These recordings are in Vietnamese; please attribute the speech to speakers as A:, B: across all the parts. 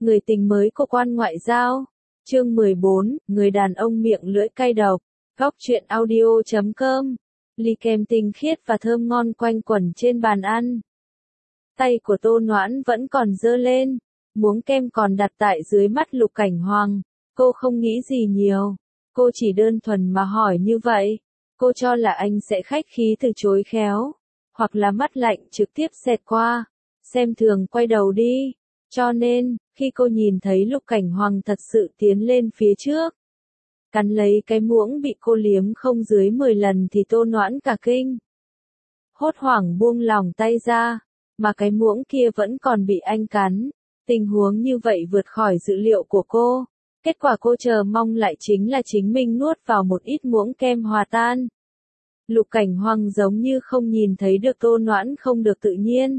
A: Người tình mới của quan ngoại giao. Chương 14, người đàn ông miệng lưỡi cay độc. Góc truyện audio.com. Ly kem tinh khiết và thơm ngon quanh quẩn trên bàn ăn. Tay của Tô Noãn vẫn còn giơ lên, muỗng kem còn đặt tại dưới mắt Lục Cảnh Hoàng. Cô không nghĩ gì nhiều, cô chỉ đơn thuần mà hỏi như vậy. Cô cho là anh sẽ khách khí từ chối khéo, hoặc là mắt lạnh trực tiếp xẹt qua, xem thường quay đầu đi. Cho nên, khi cô nhìn thấy Lục Cảnh Hoàng thật sự tiến lên phía trước, cắn lấy cái muỗng bị cô liếm không dưới 10 lần thì Tô Noãn cả kinh. Hốt hoảng buông lỏng tay ra, mà cái muỗng kia vẫn còn bị anh cắn. Tình huống như vậy vượt khỏi dự liệu của cô. Kết quả cô chờ mong lại chính là chính mình nuốt vào một ít muỗng kem hòa tan. Lục Cảnh Hoàng giống như không nhìn thấy được Tô Noãn không được tự nhiên.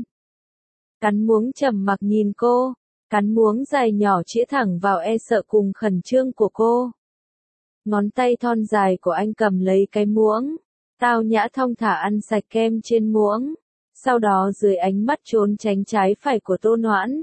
A: Cắn muỗng trầm mặc nhìn cô, cắn muỗng dài nhỏ chĩa thẳng vào e sợ cùng khẩn trương của cô. Ngón tay thon dài của anh cầm lấy cái muỗng, tao nhã thong thả ăn sạch kem trên muỗng, sau đó dưới ánh mắt trốn tránh trái phải của Tô Noãn,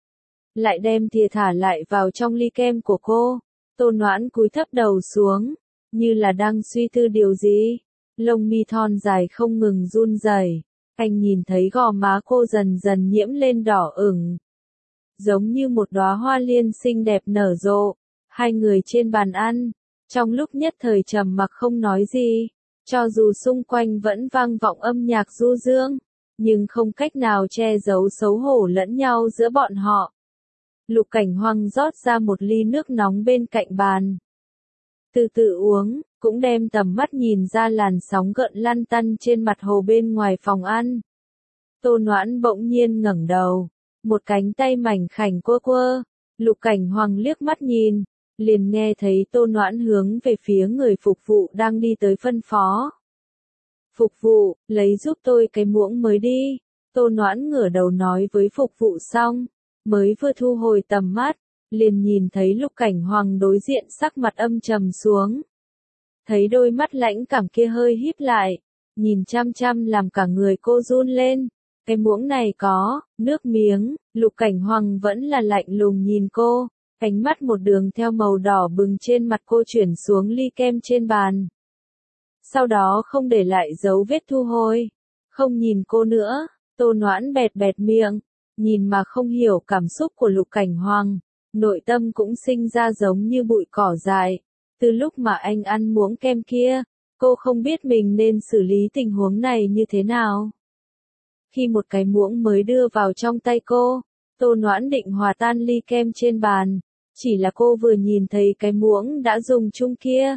A: lại đem thìa thả lại vào trong ly kem của cô. Tô Noãn cúi thấp đầu xuống, như là đang suy tư điều gì. Lông mi thon dài không ngừng run rẩy. Anh nhìn thấy gò má cô dần dần nhiễm lên đỏ ửng, giống như một đóa hoa liên xinh đẹp nở rộ. Hai người trên bàn ăn, trong lúc nhất thời trầm mặc không nói gì, cho dù xung quanh vẫn vang vọng âm nhạc du dương, nhưng không cách nào che giấu xấu hổ lẫn nhau giữa bọn họ. Lục Cảnh Hoàng rót ra một ly nước nóng bên cạnh bàn, từ từ uống, cũng đem tầm mắt nhìn ra làn sóng gợn lăn tăn trên mặt hồ bên ngoài phòng ăn. Tô Noãn bỗng nhiên ngẩng đầu, một cánh tay mảnh khảnh quơ quơ. Lục Cảnh Hoàng liếc mắt nhìn, liền nghe thấy Tô Noãn hướng về phía người phục vụ đang đi tới phân phó. Phục vụ, lấy giúp tôi cái muỗng mới đi. Tô Noãn ngửa đầu nói với phục vụ xong, mới vừa thu hồi tầm mắt, liền nhìn thấy Lục Cảnh Hoàng đối diện sắc mặt âm trầm xuống. Thấy đôi mắt lãnh cảm kia hơi híp lại, nhìn chăm chăm làm cả người cô run lên. Cái muỗng này có nước miếng. Lục Cảnh Hoàng vẫn là lạnh lùng nhìn cô, ánh mắt một đường theo màu đỏ bừng trên mặt cô chuyển xuống ly kem trên bàn. Sau đó không để lại dấu vết thu hồi, không nhìn cô nữa. Tô Noãn bẹt bẹt miệng, nhìn mà không hiểu cảm xúc của Lục Cảnh Hoàng, nội tâm cũng sinh ra giống như bụi cỏ dại. Từ lúc mà anh ăn muỗng kem kia, cô không biết mình nên xử lý tình huống này như thế nào. Khi một cái muỗng mới đưa vào trong tay cô, Tô Noãn định hòa tan ly kem trên bàn, chỉ là cô vừa nhìn thấy cái muỗng đã dùng chung kia,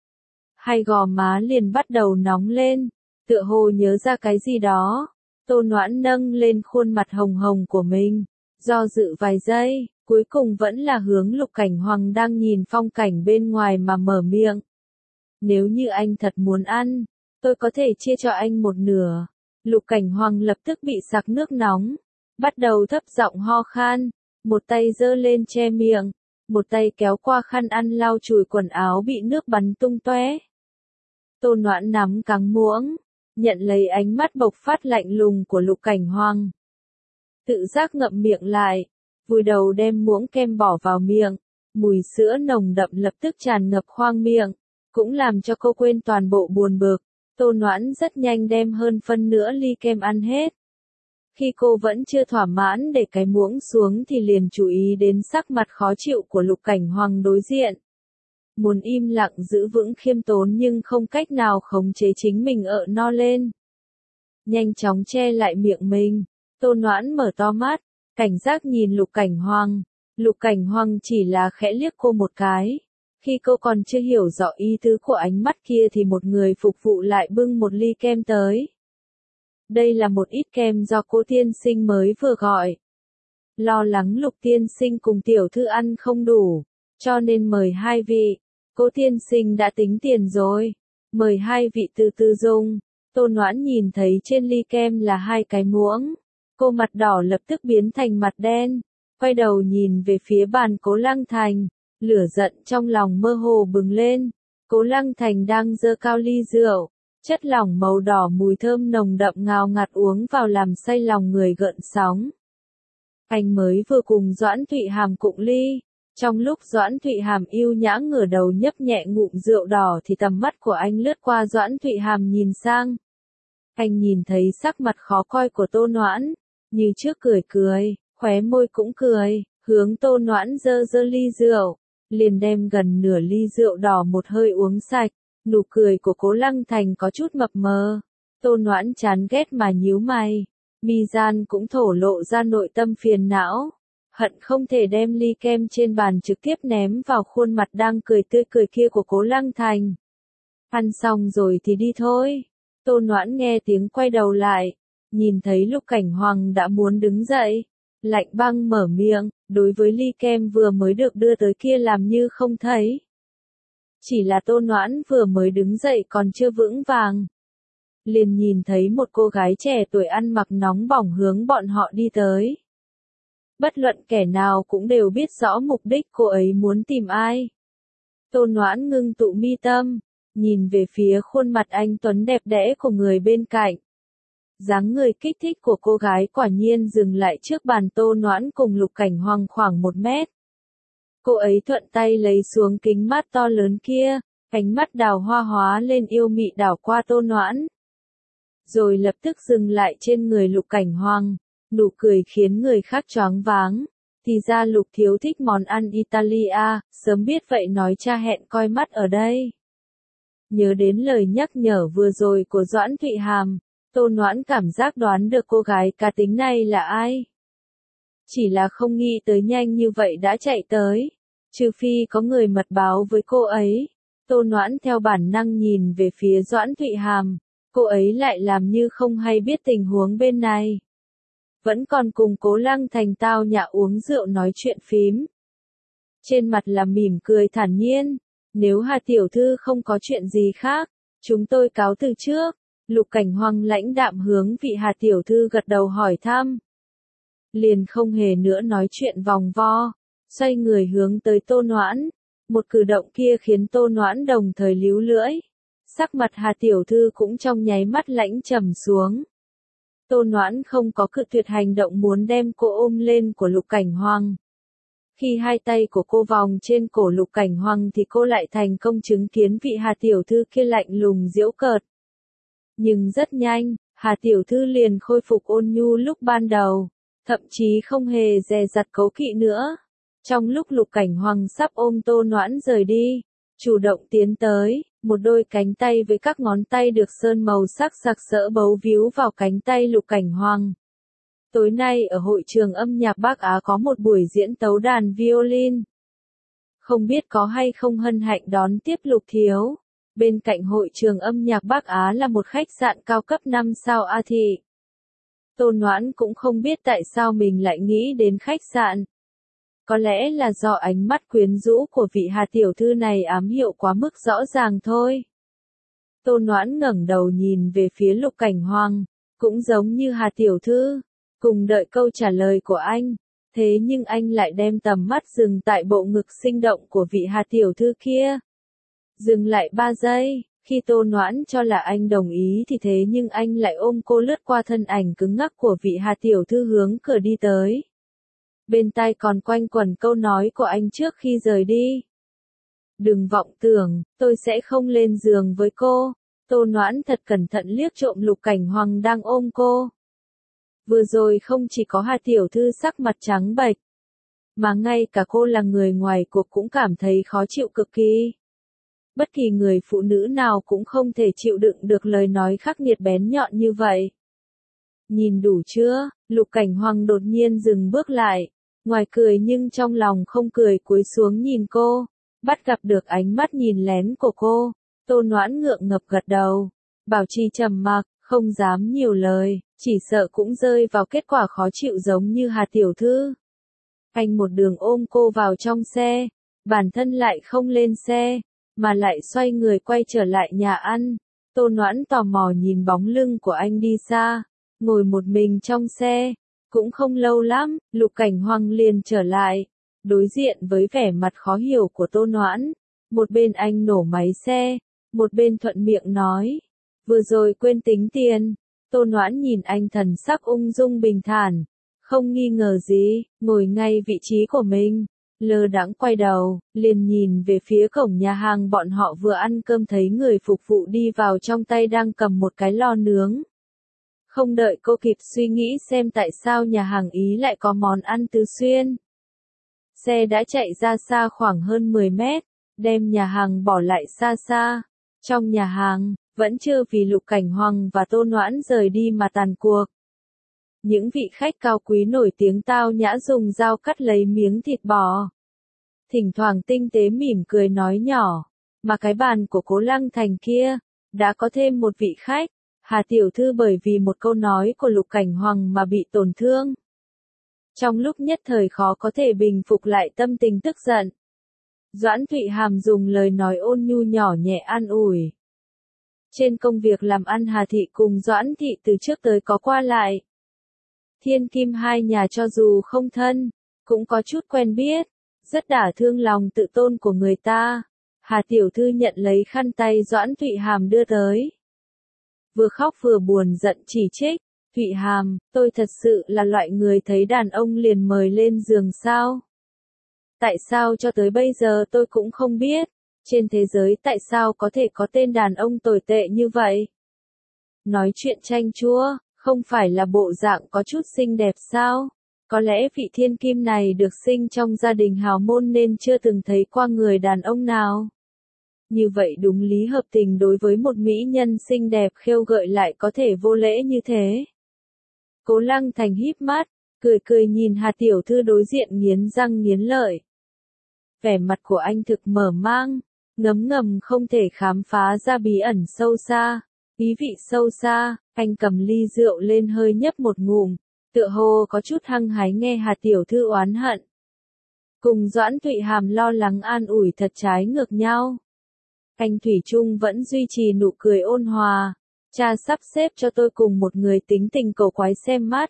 A: hai gò má liền bắt đầu nóng lên, tựa hồ nhớ ra cái gì đó. Tô Noãn nâng lên khuôn mặt hồng hồng của mình, do dự vài giây, cuối cùng vẫn là hướng Lục Cảnh Hoàng đang nhìn phong cảnh bên ngoài mà mở miệng. Nếu như anh thật muốn ăn, tôi có thể chia cho anh một nửa. Lục Cảnh Hoàng lập tức bị sặc nước nóng, bắt đầu thấp giọng ho khan, một tay giơ lên che miệng, một tay kéo qua khăn ăn lau chùi quần áo bị nước bắn tung tóe. Tô Noãn nắm căng muỗng, nhận lấy ánh mắt bộc phát lạnh lùng của Lục Cảnh Hoàng. Tự giác ngậm miệng lại, vùi đầu đem muỗng kem bỏ vào miệng, mùi sữa nồng đậm lập tức tràn ngập khoang miệng, cũng làm cho cô quên toàn bộ buồn bực. Tô Noãn rất nhanh đem hơn phân nửa ly kem ăn hết. Khi cô vẫn chưa thỏa mãn để cái muỗng xuống thì liền chú ý đến sắc mặt khó chịu của Lục Cảnh Hoàng đối diện. Muốn im lặng giữ vững khiêm tốn nhưng không cách nào khống chế chính mình no lên. Nhanh chóng che lại miệng mình, Tô Noãn mở to mắt, cảnh giác nhìn Lục Cảnh Hoàng. Lục Cảnh Hoàng chỉ là khẽ liếc cô một cái. Khi cô còn chưa hiểu rõ ý tứ của ánh mắt kia thì một người phục vụ lại bưng một ly kem tới. Đây là một ít kem do cô tiên sinh mới vừa gọi. Lo lắng Lục tiên sinh cùng tiểu thư ăn không đủ, cho nên mời hai vị. Cô tiên sinh đã tính tiền rồi, mời hai vị từ từ dùng. Tô Noãn nhìn thấy trên ly kem là hai cái muỗng, cô mặt đỏ lập tức biến thành mặt đen, quay đầu nhìn về phía bàn Cố Lăng Thành, lửa giận trong lòng mơ hồ bừng lên. Cố Lăng Thành đang giơ cao ly rượu, chất lỏng màu đỏ mùi thơm nồng đậm ngào ngạt uống vào làm say lòng người gợn sóng. Anh mới vừa cùng Doãn Thụy Hàm cụng ly. Trong lúc Doãn Thụy Hàm yêu nhã ngửa đầu nhấp nhẹ ngụm rượu đỏ thì tầm mắt của anh lướt qua Doãn Thụy Hàm nhìn sang. Anh nhìn thấy sắc mặt khó coi của Tô Noãn, như trước cười cười, khóe môi cũng cười, hướng Tô Noãn giơ giơ ly rượu, liền đem gần nửa ly rượu đỏ một hơi uống sạch. Nụ cười của Cố Lăng Thành có chút mập mờ. Tô Noãn chán ghét mà nhíu mày, mi gian cũng thổ lộ ra nội tâm phiền não, hận không thể đem ly kem trên bàn trực tiếp ném vào khuôn mặt đang cười tươi cười kia của Cố Lăng Thành. Ăn xong rồi thì đi thôi. Tô Noãn nghe tiếng quay đầu lại, nhìn thấy Lục Cảnh Hoàng đã muốn đứng dậy, lạnh băng mở miệng, đối với ly kem vừa mới được đưa tới kia làm như không thấy. Chỉ là Tô Noãn vừa mới đứng dậy còn chưa vững vàng, liền nhìn thấy một cô gái trẻ tuổi ăn mặc nóng bỏng hướng bọn họ đi tới. Bất luận kẻ nào cũng đều biết rõ mục đích cô ấy muốn tìm ai. Tô Noãn ngưng tụ mi tâm, nhìn về phía khuôn mặt anh tuấn đẹp đẽ của người bên cạnh. Dáng người kích thích của cô gái quả nhiên dừng lại trước bàn Tô Noãn cùng Lục Cảnh Hoàng khoảng 1 mét. Cô ấy thuận tay lấy xuống kính mát to lớn kia, ánh mắt đào hoa hóa lên yêu mị đảo qua Tô Noãn. Rồi lập tức dừng lại trên người Lục Cảnh Hoàng, nụ cười khiến người khác choáng váng. Thì ra Lục thiếu thích món ăn Italia, sớm biết vậy nói cha hẹn coi mắt ở đây. Nhớ đến lời nhắc nhở vừa rồi của Doãn Thụy Hàm, Tô Noãn cảm giác đoán được cô gái cá tính này là ai. Chỉ là không nghĩ tới nhanh như vậy đã chạy tới, trừ phi có người mật báo với cô ấy. Tô Noãn theo bản năng nhìn về phía Doãn Thụy Hàm, cô ấy lại làm như không hay biết tình huống bên này. Vẫn còn cùng Cố Lăng Thành tao nhã uống rượu nói chuyện phím. Trên mặt là mỉm cười thản nhiên, nếu Hà tiểu thư không có chuyện gì khác, chúng tôi cáo từ trước. Lục Cảnh Hoàng lãnh đạm hướng vị Hà tiểu thư gật đầu hỏi thăm. Liền không hề nữa nói chuyện vòng vo, xoay người hướng tới Tô Noãn. Một cử động kia khiến Tô Noãn đồng thời líu lưỡi. Sắc mặt Hà tiểu thư cũng trong nháy mắt lãnh trầm xuống. Tô Noãn không có cự tuyệt hành động muốn đem cô ôm lên của Lục Cảnh Hoàng. Khi hai tay của cô vòng trên cổ Lục Cảnh Hoàng thì cô lại thành công chứng kiến vị Hà tiểu thư kia lạnh lùng giễu cợt. Nhưng rất nhanh, Hà tiểu thư liền khôi phục ôn nhu lúc ban đầu, thậm chí không hề dè dặt cấu kỵ nữa. Trong lúc Lục Cảnh Hoàng sắp ôm Tô Noãn rời đi, chủ động tiến tới, một đôi cánh tay với các ngón tay được sơn màu sắc sặc sỡ bấu víu vào cánh tay Lục Cảnh Hoàng. Tối nay ở hội trường âm nhạc Bắc Á có một buổi diễn tấu đàn violin. Không biết có hay không hân hạnh đón tiếp Lục thiếu. Bên cạnh hội trường âm nhạc Bắc Á là một khách sạn cao cấp 5 sao A thị. Tô Noãn cũng không biết tại sao mình lại nghĩ đến khách sạn. Có lẽ là do ánh mắt quyến rũ của vị Hà tiểu thư này ám hiệu quá mức rõ ràng thôi. Tô Noãn ngẩng đầu nhìn về phía Lục Cảnh Hoàng, cũng giống như Hà tiểu thư, cùng đợi câu trả lời của anh. Thế nhưng anh lại đem tầm mắt dừng tại bộ ngực sinh động của vị Hà tiểu thư kia. Dừng lại 3 giây, khi Tô Noãn cho là anh đồng ý thì thế nhưng anh lại ôm cô lướt qua thân ảnh cứng ngắc của vị Hà tiểu thư hướng cửa đi tới. Bên tai còn quanh quẩn câu nói của anh trước khi rời đi. Đừng vọng tưởng, tôi sẽ không lên giường với cô. Tô Noãn thật cẩn thận liếc trộm Lục Cảnh Hoàng đang ôm cô. Vừa rồi không chỉ có Hà tiểu thư sắc mặt trắng bệch, mà ngay cả cô là người ngoài cuộc cũng cảm thấy khó chịu cực kỳ. Bất kỳ người phụ nữ nào cũng không thể chịu đựng được lời nói khắc nghiệt bén nhọn như vậy. Nhìn đủ chưa? Lục Cảnh Hoàng đột nhiên dừng bước lại, ngoài cười nhưng trong lòng không cười, cúi xuống nhìn cô, bắt gặp được ánh mắt nhìn lén của cô. Tô Noãn ngượng ngập gật đầu, bảo trì trầm mặc, không dám nhiều lời, chỉ sợ cũng rơi vào kết quả khó chịu giống như Hà tiểu thư. Anh một đường ôm cô vào trong xe, bản thân lại không lên xe, mà lại xoay người quay trở lại nhà ăn. Tô Noãn tò mò nhìn bóng lưng của anh đi xa, ngồi một mình trong xe. Cũng không lâu lắm, Lục Cảnh Hoàng liền trở lại, đối diện với vẻ mặt khó hiểu của Tô Noãn. Một bên anh nổ máy xe, một bên thuận miệng nói, vừa rồi quên tính tiền. Tô Noãn nhìn anh thần sắc ung dung bình thản, Không nghi ngờ gì, ngồi ngay vị trí của mình. Lơ đãng quay đầu, liền nhìn về phía cổng nhà hàng bọn họ vừa ăn cơm thấy người phục vụ đi vào trong tay đang cầm một cái lò nướng. Không đợi cô kịp suy nghĩ xem tại sao nhà hàng Ý lại có món ăn tứ xuyên. Xe đã chạy ra xa khoảng hơn 10 mét, đem nhà hàng bỏ lại xa xa. Trong nhà hàng, vẫn chưa vì Lục Cảnh Hoàng và Tô Noãn rời đi mà tàn cuộc. Những vị khách cao quý nổi tiếng tao nhã dùng dao cắt lấy miếng thịt bò. Thỉnh thoảng tinh tế mỉm cười nói nhỏ, mà cái bàn của Cố Lăng Thành kia, đã có thêm một vị khách, Hà Tiểu Thư bởi vì một câu nói của Lục Cảnh Hoàng mà bị tổn thương. Trong lúc nhất thời khó có thể bình phục lại tâm tình tức giận. Doãn Thụy Hàm dùng lời nói ôn nhu nhỏ nhẹ an ủi. Trên công việc làm ăn Hà Thị cùng Doãn Thị từ trước tới có qua lại. Thiên kim hai nhà cho dù không thân, cũng có chút quen biết, rất đả thương lòng tự tôn của người ta. Hà Tiểu Thư nhận lấy khăn tay Doãn Thụy Hàm đưa tới. Vừa khóc vừa buồn giận chỉ trích, Thụy Hàm, tôi thật sự là loại người thấy đàn ông liền mời lên giường sao? Tại sao cho tới bây giờ tôi cũng không biết, trên thế giới tại sao có thể có tên đàn ông tồi tệ như vậy? Nói chuyện chanh chua, không phải là bộ dạng có chút xinh đẹp sao? Có lẽ vị thiên kim này được sinh trong gia đình hào môn nên chưa từng thấy qua người đàn ông nào. Như vậy đúng lý hợp tình đối với một mỹ nhân xinh đẹp khêu gợi lại có thể vô lễ như thế. Cố Lăng Thành híp mắt, cười cười nhìn Hà Tiểu Thư đối diện nghiến răng nghiến lợi. Vẻ mặt của anh thực mở mang, ngấm ngầm không thể khám phá ra bí ẩn sâu xa, ý vị sâu xa, anh cầm ly rượu lên hơi nhấp một ngụm, tựa hồ có chút hăng hái nghe Hà Tiểu Thư oán hận. Cùng Doãn Thụy Hàm lo lắng an ủi thật trái ngược nhau. Anh Thủy Chung vẫn duy trì nụ cười ôn hòa, cha sắp xếp cho tôi cùng một người tính tình cầu quái xem mắt.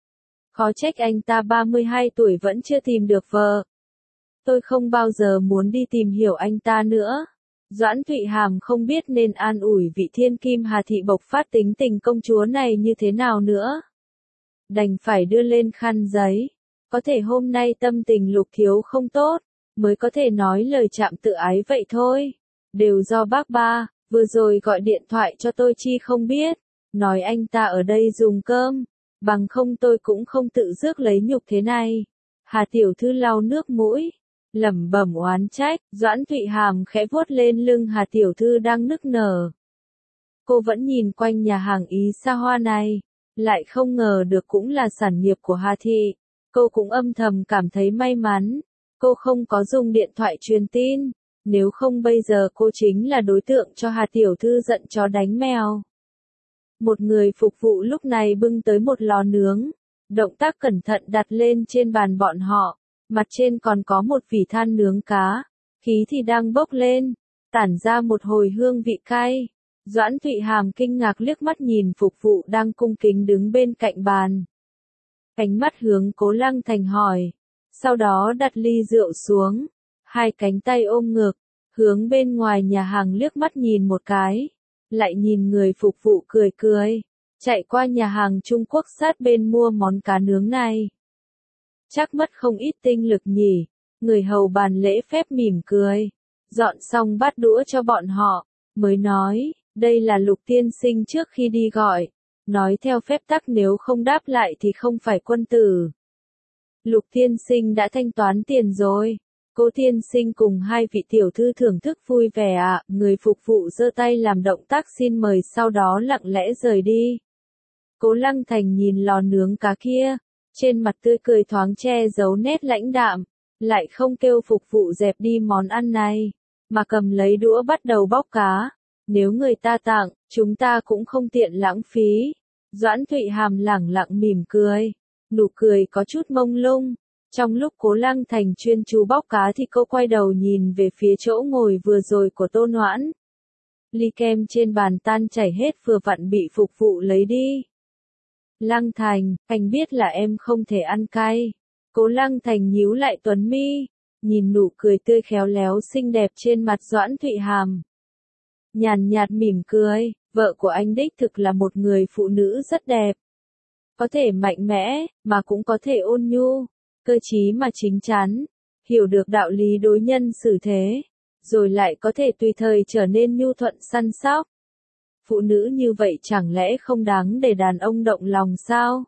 A: Khó trách anh ta 32 tuổi vẫn chưa tìm được vợ. Tôi không bao giờ muốn đi tìm hiểu anh ta nữa. Doãn Thụy Hàm không biết nên an ủi vị thiên kim Hà Thị bộc phát tính tình công chúa này như thế nào nữa. Đành phải đưa lên khăn giấy. Có thể hôm nay tâm tình Lục thiếu không tốt, mới có thể nói lời chạm tự ái vậy thôi. Đều do bác ba, vừa rồi gọi điện thoại cho tôi chi không biết, nói anh ta ở đây dùng cơm, bằng không tôi cũng không tự rước lấy nhục thế này. Hà Tiểu Thư lau nước mũi, lẩm bẩm oán trách, Doãn Thụy Hàm khẽ vuốt lên lưng Hà Tiểu Thư đang nức nở. Cô vẫn nhìn quanh nhà hàng Ý xa hoa này, lại không ngờ được cũng là sản nghiệp của Hà Thị. Cô cũng âm thầm cảm thấy may mắn, cô không có dùng điện thoại truyền tin. Nếu không bây giờ cô chính là đối tượng cho Hà Tiểu Thư giận chó đánh mèo. Một người phục vụ lúc này bưng tới một lò nướng, động tác cẩn thận đặt lên trên bàn bọn họ, mặt trên còn có một vỉ than nướng cá, khí thì đang bốc lên, tản ra một hồi hương vị cay. Doãn Thụy Hàm kinh ngạc liếc mắt nhìn phục vụ đang cung kính đứng bên cạnh bàn. Ánh mắt hướng Cố Lăng Thành hỏi, sau đó đặt ly rượu xuống. Hai cánh tay ôm ngực, hướng bên ngoài nhà hàng liếc mắt nhìn một cái, lại nhìn người phục vụ cười cười, chạy qua nhà hàng Trung Quốc sát bên mua món cá nướng này. Chắc mất không ít tinh lực nhỉ, người hầu bàn lễ phép mỉm cười, dọn xong bát đũa cho bọn họ, mới nói, đây là Lục tiên sinh trước khi đi gọi, nói theo phép tắc nếu không đáp lại thì không phải quân tử. Lục tiên sinh đã thanh toán tiền rồi. Cố tiên sinh cùng hai vị tiểu thư thưởng thức vui vẻ ạ, người phục vụ giơ tay làm động tác xin mời sau đó lặng lẽ rời đi. Cố Lăng Thành nhìn lò nướng cá kia, trên mặt tươi cười thoáng che giấu nét lãnh đạm, lại không kêu phục vụ dẹp đi món ăn này, mà cầm lấy đũa bắt đầu bóc cá. Nếu người ta tặng, chúng ta cũng không tiện lãng phí. Doãn Thụy Hàm lẳng lặng mỉm cười, nụ cười có chút mông lung. Trong lúc Cố Lăng Thành chuyên chú bóc cá thì cô quay đầu nhìn về phía chỗ ngồi vừa rồi của Tô Noãn. Ly kem trên bàn tan chảy hết vừa vặn bị phục vụ lấy đi. Lăng Thành, anh biết là em không thể ăn cay. Cố Lăng Thành nhíu lại tuấn mi, nhìn nụ cười tươi khéo léo xinh đẹp trên mặt Doãn Thụy Hàm. Nhàn nhạt mỉm cười, vợ của anh đích thực là một người phụ nữ rất đẹp. Có thể mạnh mẽ, mà cũng có thể ôn nhu, cơ trí mà chính chắn, hiểu được đạo lý đối nhân xử thế, rồi lại có thể tùy thời trở nên nhu thuận săn sóc. Phụ nữ như vậy chẳng lẽ không đáng để đàn ông động lòng sao?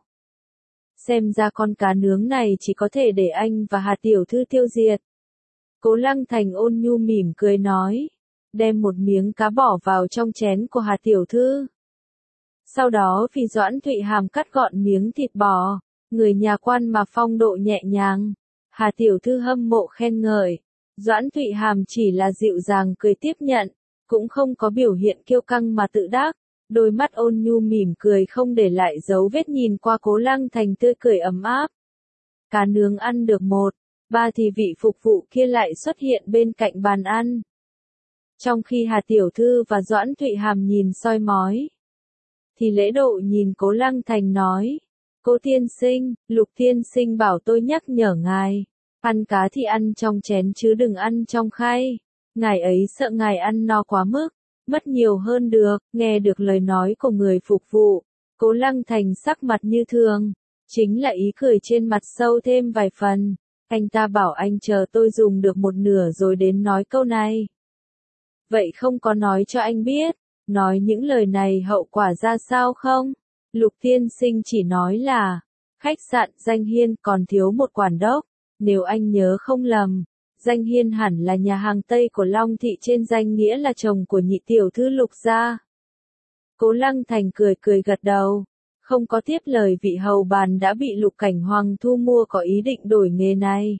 A: Xem ra con cá nướng này chỉ có thể để anh và Hà tiểu thư tiêu diệt. Cố Lăng Thành ôn nhu mỉm cười nói, đem một miếng cá bỏ vào trong chén của Hà tiểu thư. Sau đó vì Doãn Thụy Hàm cắt gọn miếng thịt bò, người nhà quan mà phong độ nhẹ nhàng. Hà tiểu thư hâm mộ khen ngợi, Doãn Thụy Hàm chỉ là dịu dàng cười tiếp nhận, cũng không có biểu hiện kiêu căng mà tự đắc, đôi mắt ôn nhu mỉm cười không để lại dấu vết nhìn qua Cố Lăng Thành tươi cười ấm áp. Cá nướng ăn được một, ba thì vị phục vụ kia lại xuất hiện bên cạnh bàn ăn. Trong khi Hà tiểu thư và Doãn Thụy Hàm nhìn soi mói, thì Lễ Độ nhìn Cố Lăng Thành nói, Cố tiên sinh, Lục tiên sinh bảo tôi nhắc nhở ngài, ăn cá thì ăn trong chén chứ đừng ăn trong khay, ngài ấy sợ ngài ăn no quá mức, mất nhiều hơn được. Nghe được lời nói của người phục vụ, Cố Lăng Thành sắc mặt như thường, chính là ý cười trên mặt sâu thêm vài phần, anh ta bảo anh chờ tôi dùng được một nửa rồi đến nói câu này. Vậy không có nói cho anh biết, nói những lời này hậu quả ra sao không? Lục tiên sinh chỉ nói là, khách sạn Danh Hiên còn thiếu một quản đốc, nếu anh nhớ không lầm, Danh Hiên hẳn là nhà hàng Tây của Long Thị trên danh nghĩa là chồng của nhị tiểu thư Lục gia. Cố Lăng Thành cười cười gật đầu, không có tiếp lời vị hầu bàn đã bị Lục Cảnh Hoàng thu mua có ý định đổi nghề này,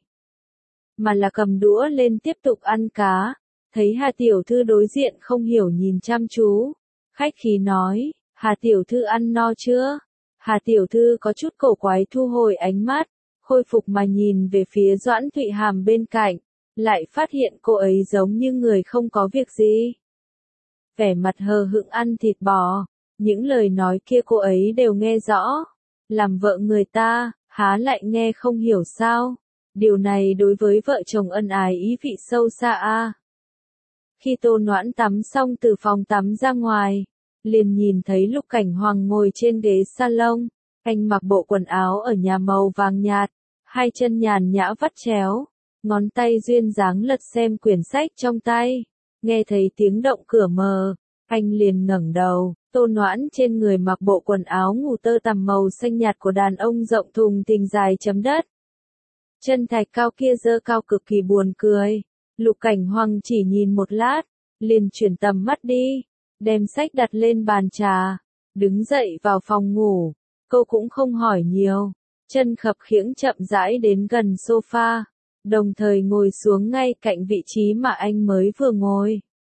A: mà là cầm đũa lên tiếp tục ăn cá. Thấy Hà tiểu thư đối diện không hiểu nhìn chăm chú, khách khí nói, Hà tiểu thư ăn no chưa? Hà tiểu thư có chút cổ quái thu hồi ánh mắt, khôi phục mà nhìn về phía Doãn Thụy Hàm bên cạnh, lại phát hiện cô ấy giống như người không có việc gì. Vẻ mặt hờ hững ăn thịt bò, những lời nói kia cô ấy đều nghe rõ, làm vợ người ta, há lại nghe không hiểu sao? Điều này đối với vợ chồng ân ái ý vị sâu xa a. Khi Tô Noãn tắm xong từ phòng tắm ra ngoài, liền nhìn thấy Lục Cảnh Hoàng ngồi trên ghế salon, anh mặc bộ quần áo ở nhà màu vàng nhạt, hai chân nhàn nhã vắt chéo, ngón tay duyên dáng lật xem quyển sách trong tay, nghe thấy tiếng động cửa mở, anh liền ngẩng đầu, Tô Noãn trên người mặc bộ quần áo ngủ tơ tằm màu xanh nhạt của đàn ông rộng thùng thình dài chấm đất. Chân thạch cao kia giơ cao cực kỳ buồn cười. Lục Cảnh Hoàng chỉ nhìn một lát, liền chuyển tầm mắt đi, đem sách đặt lên bàn trà, đứng dậy vào phòng ngủ, cô cũng không hỏi nhiều, chân khập khiễng chậm rãi đến gần sofa, đồng thời ngồi xuống ngay cạnh vị trí mà anh mới vừa ngồi.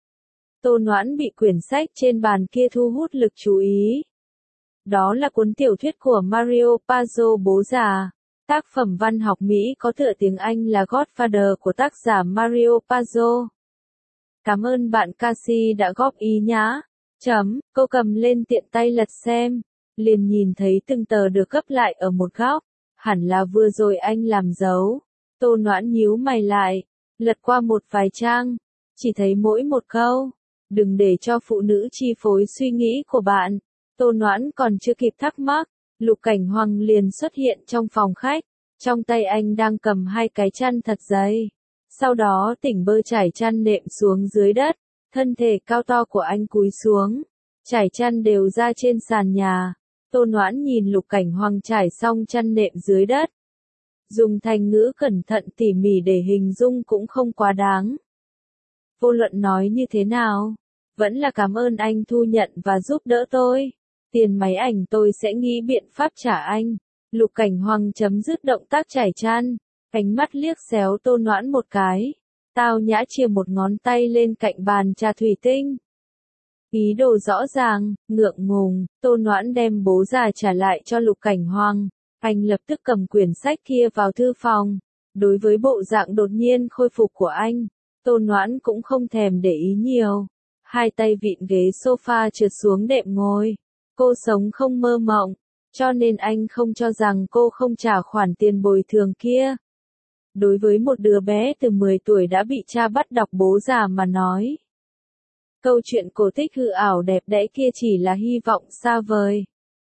A: Tô Noãn bị quyển sách trên bàn kia thu hút lực chú ý. Đó là cuốn tiểu thuyết của Mario Puzo bố già. Tác phẩm văn học Mỹ có tựa tiếng Anh là Godfather của tác giả Mario Puzo. Cảm ơn bạn Cassie đã góp ý nhá. Cô cầm lên tiện tay lật xem, liền nhìn thấy từng tờ được gấp lại ở một góc, hẳn là vừa rồi anh làm dấu. Tô Noãn nhíu mày lại, lật qua một vài trang, chỉ thấy mỗi một câu, đừng để cho phụ nữ chi phối suy nghĩ của bạn. Tô Noãn còn chưa kịp thắc mắc, Lục Cảnh Hoàng liền xuất hiện trong phòng khách, trong tay anh đang cầm hai cái chăn thật dày. Sau đó tỉnh bơ trải chăn nệm xuống dưới đất, thân thể cao to của anh cúi xuống, trải chăn đều ra trên sàn nhà. Tô Noãn nhìn Lục Cảnh Hoàng trải xong chăn nệm dưới đất. Dùng thành ngữ cẩn thận tỉ mỉ để hình dung cũng không quá đáng. Vô luận nói như thế nào, vẫn là cảm ơn anh thu nhận và giúp đỡ tôi. Tiền máy ảnh tôi sẽ nghĩ biện pháp trả anh. Lục Cảnh Hoàng chấm dứt động tác trải chăn, ánh mắt liếc xéo Tô Noãn một cái, tao nhã chìa một ngón tay lên cạnh bàn trà thủy tinh. Ý đồ rõ ràng, ngượng ngùng, Tô Noãn đem bố già trả lại cho Lục Cảnh Hoàng, anh lập tức cầm quyển sách kia vào thư phòng. Đối với bộ dạng đột nhiên khôi phục của anh, Tô Noãn cũng không thèm để ý nhiều, hai tay vịn ghế sofa trượt xuống đệm ngồi. Cô sống không mơ mộng, cho nên anh không cho rằng cô không trả khoản tiền bồi thường kia. Đối với một đứa bé từ 10 tuổi đã bị cha bắt đọc bố già mà nói, câu chuyện cổ tích hư ảo đẹp đẽ kia chỉ là hy vọng xa vời.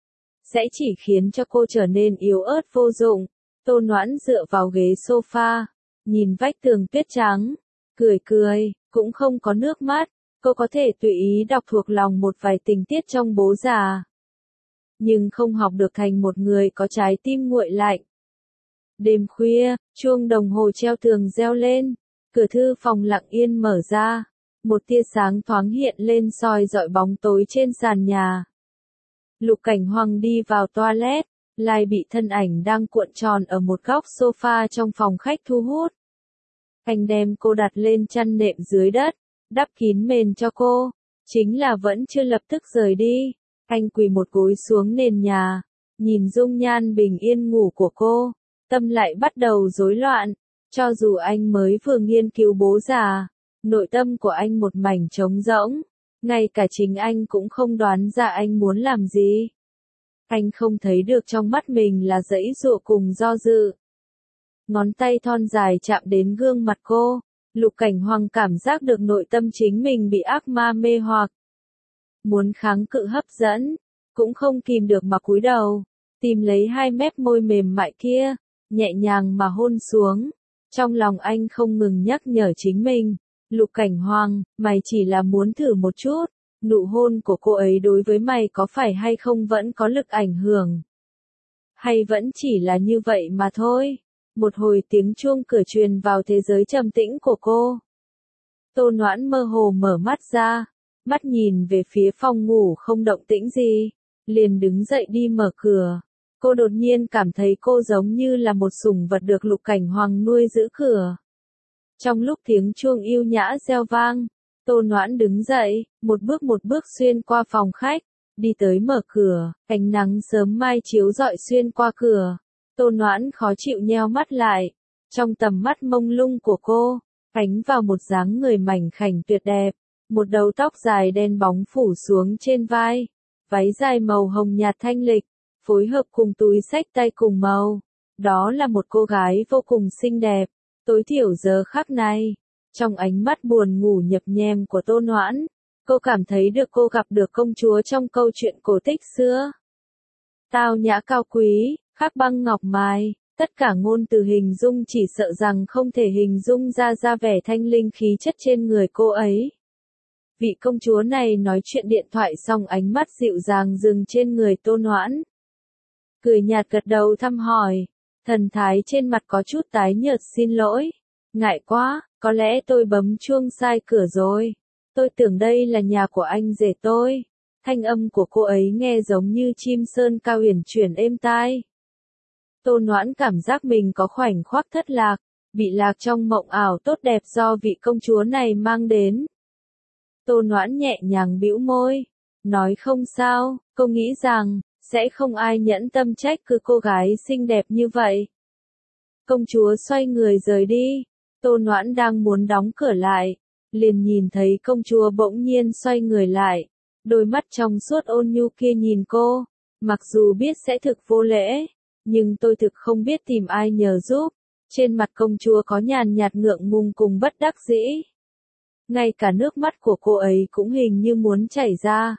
A: sẽ chỉ khiến cho cô trở nên yếu ớt vô dụng. Tô Noãn dựa vào ghế sofa, nhìn vách tường tuyết trắng, cười cười, cũng không có nước mắt, cô có thể tùy ý đọc thuộc lòng một vài tình tiết trong Bố Già. Nhưng không học được thành một người có trái tim nguội lạnh. Đêm khuya, chuông đồng hồ treo tường reo lên, cửa thư phòng lặng yên mở ra, một tia sáng thoáng hiện lên soi dọi bóng tối trên sàn nhà. Lục Cảnh Hoàng đi vào toilet, lại bị thân ảnh đang cuộn tròn ở một góc sofa trong phòng khách thu hút. Anh đem cô đặt lên chăn nệm dưới đất, đắp kín mền cho cô, chính là vẫn chưa lập tức rời đi. Anh quỳ một gối xuống nền nhà, nhìn dung nhan bình yên ngủ của cô, tâm lại bắt đầu rối loạn. Cho dù anh mới vừa nghiên cứu Bố Già, nội tâm của anh một mảnh trống rỗng, ngay cả chính anh cũng không đoán ra anh muốn làm gì. Anh không thấy được trong mắt mình là giãy giụa cùng do dự. Ngón tay thon dài chạm đến gương mặt cô, Lục Cảnh Hoàng cảm giác được nội tâm chính mình bị ác ma mê hoặc. Muốn kháng cự hấp dẫn, cũng không kìm được mà cúi đầu, tìm lấy hai mép môi mềm mại kia, nhẹ nhàng mà hôn xuống. Trong lòng anh không ngừng nhắc nhở chính mình, Lục Cảnh Hoàng, mày chỉ là muốn thử một chút, nụ hôn của cô ấy đối với mày có phải hay không vẫn có lực ảnh hưởng. Hay vẫn chỉ là như vậy mà thôi. Một hồi tiếng chuông cửa truyền vào thế giới trầm tĩnh của cô. Tô Noãn mơ hồ mở mắt ra, mắt nhìn về phía phòng ngủ không động tĩnh gì, liền đứng dậy đi mở cửa. Cô đột nhiên cảm thấy cô giống như là một sủng vật được Lục Cảnh Hoàng nuôi giữ cửa. Trong lúc tiếng chuông yêu nhã reo vang, Tô Noãn đứng dậy, một bước xuyên qua phòng khách, đi tới mở cửa, ánh nắng sớm mai chiếu rọi xuyên qua cửa. Tô Noãn khó chịu nheo mắt lại, trong tầm mắt mông lung của cô, ánh vào một dáng người mảnh khảnh tuyệt đẹp, một đầu tóc dài đen bóng phủ xuống trên vai, váy dài màu hồng nhạt thanh lịch, phối hợp cùng túi xách tay cùng màu. Đó là một cô gái vô cùng xinh đẹp, tối thiểu giờ khắc này, trong ánh mắt buồn ngủ nhập nhem của Tô Noãn, cô cảm thấy được cô gặp được công chúa trong câu chuyện cổ tích xưa. Tao nhã cao quý, khắc băng ngọc mài, tất cả ngôn từ hình dung chỉ sợ rằng không thể hình dung ra vẻ thanh linh khí chất trên người cô ấy. Vị công chúa này nói chuyện điện thoại xong ánh mắt dịu dàng dừng trên người Tô Noãn. Cười nhạt gật đầu thăm hỏi, thần thái trên mặt có chút tái nhợt xin lỗi. Ngại quá, có lẽ tôi bấm chuông sai cửa rồi. Tôi tưởng đây là nhà của anh rể tôi. Thanh âm của cô ấy nghe giống như chim sơn cao uyển chuyển êm tai. Tô Noãn cảm giác mình có khoảnh khắc thất lạc, bị lạc trong mộng ảo tốt đẹp do vị công chúa này mang đến. Tô Noãn nhẹ nhàng bĩu môi, nói không sao, cô nghĩ rằng, sẽ không ai nhẫn tâm trách cứ cô gái xinh đẹp như vậy. Công chúa xoay người rời đi, Tô Noãn đang muốn đóng cửa lại, liền nhìn thấy công chúa bỗng nhiên xoay người lại, đôi mắt trong suốt ôn nhu kia nhìn cô, mặc dù biết sẽ thực vô lễ, nhưng tôi thực không biết tìm ai nhờ giúp. Trên mặt công chúa có nhàn nhạt ngượng ngùng cùng bất đắc dĩ. Ngay cả nước mắt của cô ấy cũng hình như muốn chảy ra.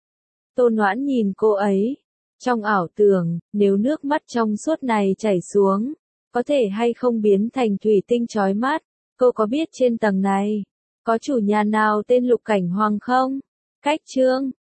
A: Tô Noãn nhìn cô ấy, trong ảo tưởng, nếu nước mắt trong suốt này chảy xuống, có thể hay không biến thành thủy tinh chói mắt. Cô có biết trên tầng này, có chủ nhà nào tên Lục Cảnh Hoàng không? Cách chương